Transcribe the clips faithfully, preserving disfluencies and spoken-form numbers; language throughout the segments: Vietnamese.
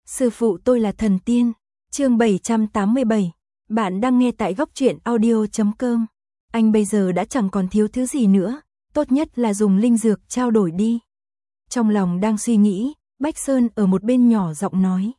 Sư phụ tôi là thần tiên. Chương bảy trăm tám mươi bảy. Bạn đang nghe tại góc truyện audio chấm com. Anh bây giờ đã chẳng còn thiếu thứ gì nữa, tốt nhất là dùng linh dược trao đổi đi. Trong lòng đang suy nghĩ, Bách Sơn ở một bên nhỏ giọng nói.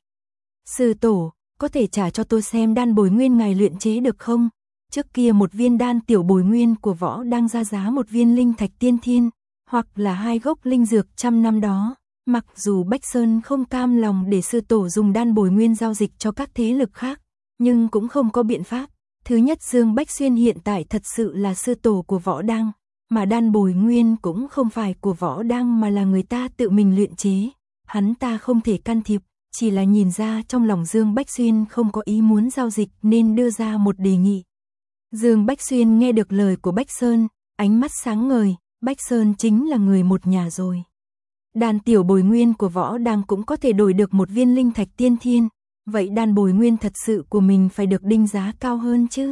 Sư tổ, có thể trả cho tôi xem đan bồi nguyên ngài luyện chế được không? Trước kia một viên đan tiểu bồi nguyên của võ đang ra giá một viên linh thạch tiên thiên, hoặc là hai gốc linh dược trăm năm đó. Mặc dù Bách Sơn không cam lòng để sư tổ dùng đan bồi nguyên giao dịch cho các thế lực khác, nhưng cũng không có biện pháp. Thứ nhất, Dương Bách Xuyên hiện tại thật sự là sư tổ của võ đăng, mà đan bồi nguyên cũng không phải của võ đăng mà là người ta tự mình luyện chế. Hắn ta không thể can thiệp, chỉ là nhìn ra trong lòng Dương Bách Xuyên không có ý muốn giao dịch nên đưa ra một đề nghị. Dương Bách Xuyên nghe được lời của Bách Sơn, ánh mắt sáng ngời, Bách Sơn chính là người một nhà rồi. Đan tiểu bồi nguyên của võ đăng cũng có thể đổi được một viên linh thạch tiên thiên, vậy đan bồi nguyên thật sự của mình phải được đinh giá cao hơn chứ.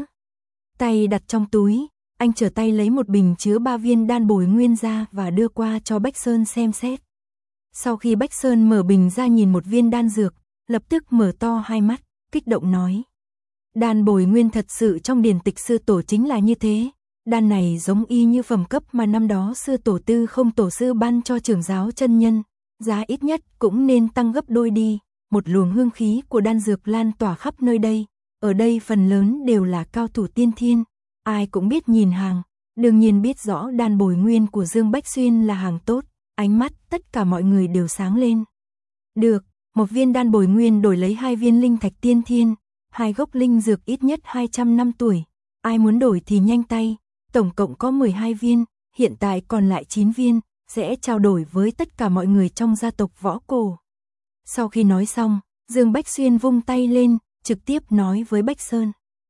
Tay đặt trong túi, anh trở tay lấy một bình chứa ba viên đan bồi nguyên ra và đưa qua cho Bách Sơn xem xét. Sau khi Bách Sơn mở bình ra nhìn một viên đan dược, lập tức mở to hai mắt, kích động nói. Đan bồi nguyên thật sự trong điển tịch sư tổ chính là như thế. Đan này giống y như phẩm cấp mà năm đó sư tổ tư không tổ sư ban cho trưởng giáo chân nhân, giá ít nhất cũng nên tăng gấp đôi đi. Một luồng hương khí của đan dược lan tỏa khắp nơi đây, ở đây phần lớn đều là cao thủ tiên thiên, ai cũng biết nhìn hàng, đương nhiên biết rõ đan bồi nguyên của Dương Bách Xuyên là hàng tốt, ánh mắt tất cả mọi người đều sáng lên. Được, một viên đan bồi nguyên đổi lấy hai viên linh thạch tiên thiên, hai gốc linh dược ít nhất hai trăm năm tuổi, ai muốn đổi thì nhanh tay. Tổng cộng có mười hai viên, hiện tại còn lại chín viên, sẽ trao đổi với tất cả mọi người trong gia tộc Võ Cổ. Sau khi nói xong, Dương Bách Xuyên vung tay lên, trực tiếp nói với Bách Sơn.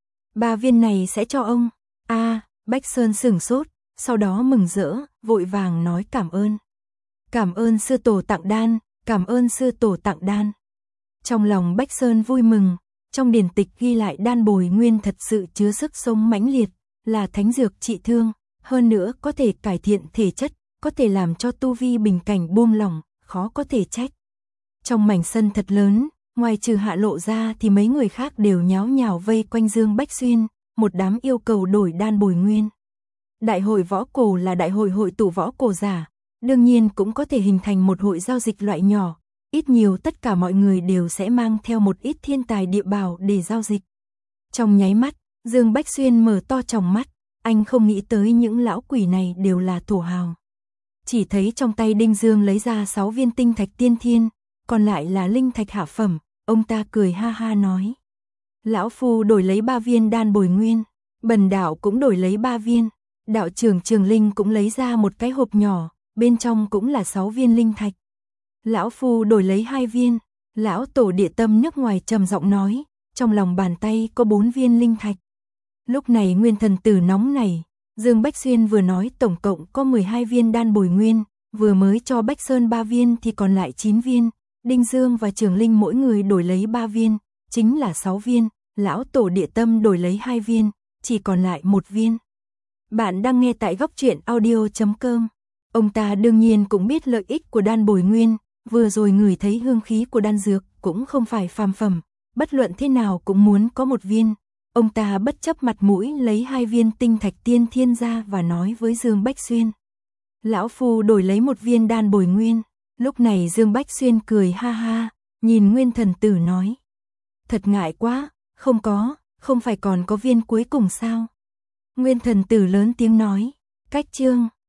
Ba viên này sẽ cho ông. A, à, Bách Sơn sửng sốt, sau đó mừng rỡ, vội vàng nói cảm ơn. Cảm ơn sư tổ tặng đan, cảm ơn sư tổ tặng đan. Trong lòng Bách Sơn vui mừng, trong điển tịch ghi lại đan bồi nguyên thật sự chứa sức sống mãnh liệt. Là thánh dược trị thương, hơn nữa có thể cải thiện thể chất, có thể làm cho tu vi bình cảnh buông lỏng, khó có thể trách. Trong mảnh sân thật lớn, ngoài trừ Hạ Lộ ra thì mấy người khác đều nháo nhào vây quanh Dương Bách Xuyên, một đám yêu cầu đổi đan bồi nguyên. Đại hội võ cổ là đại hội hội tụ võ cổ giả, đương nhiên cũng có thể hình thành một hội giao dịch loại nhỏ, ít nhiều tất cả mọi người đều sẽ mang theo một ít thiên tài địa bảo để giao dịch. Trong nháy mắt, Dương Bách Xuyên mở to tròng mắt, anh không nghĩ tới những lão quỷ này đều là thổ hào. Chỉ thấy trong tay Đinh Dương lấy ra sáu viên tinh thạch tiên thiên, còn lại là linh thạch hạ phẩm, ông ta cười ha ha nói. Lão Phu đổi lấy ba viên đan bồi nguyên, Bần Đạo cũng đổi lấy ba viên, Đạo trưởng Trường Linh cũng lấy ra một cái hộp nhỏ, bên trong cũng là sáu viên linh thạch. Lão Phu đổi lấy hai viên, Lão Tổ Địa Tâm nước ngoài trầm giọng nói, trong lòng bàn tay có bốn viên linh thạch. Lúc này Nguyên Thần Tử nóng nảy, Dương Bách Xuyên vừa nói tổng cộng có mười hai viên đan bồi nguyên, vừa mới cho Bách Sơn ba viên thì còn lại chín viên, Đinh Dương và Trường Linh mỗi người đổi lấy ba viên, chính là sáu viên, Lão Tổ Địa Tâm đổi lấy hai viên, chỉ còn lại một viên. Bạn đang nghe tại góc truyện audio chấm com. Ông ta đương nhiên cũng biết lợi ích của đan bồi nguyên, vừa rồi ngửi thấy hương khí của đan dược cũng không phải phàm phẩm, bất luận thế nào cũng muốn có một viên. Ông ta bất chấp mặt mũi lấy hai viên tinh thạch tiên thiên ra và nói với Dương Bách Xuyên. Lão Phu đổi lấy một viên đan bồi nguyên. Lúc này Dương Bách Xuyên cười ha ha, nhìn Nguyên Thần Tử nói. Thật ngại quá, không có, không phải còn có viên cuối cùng sao? Nguyên Thần Tử lớn tiếng nói. Cách chương.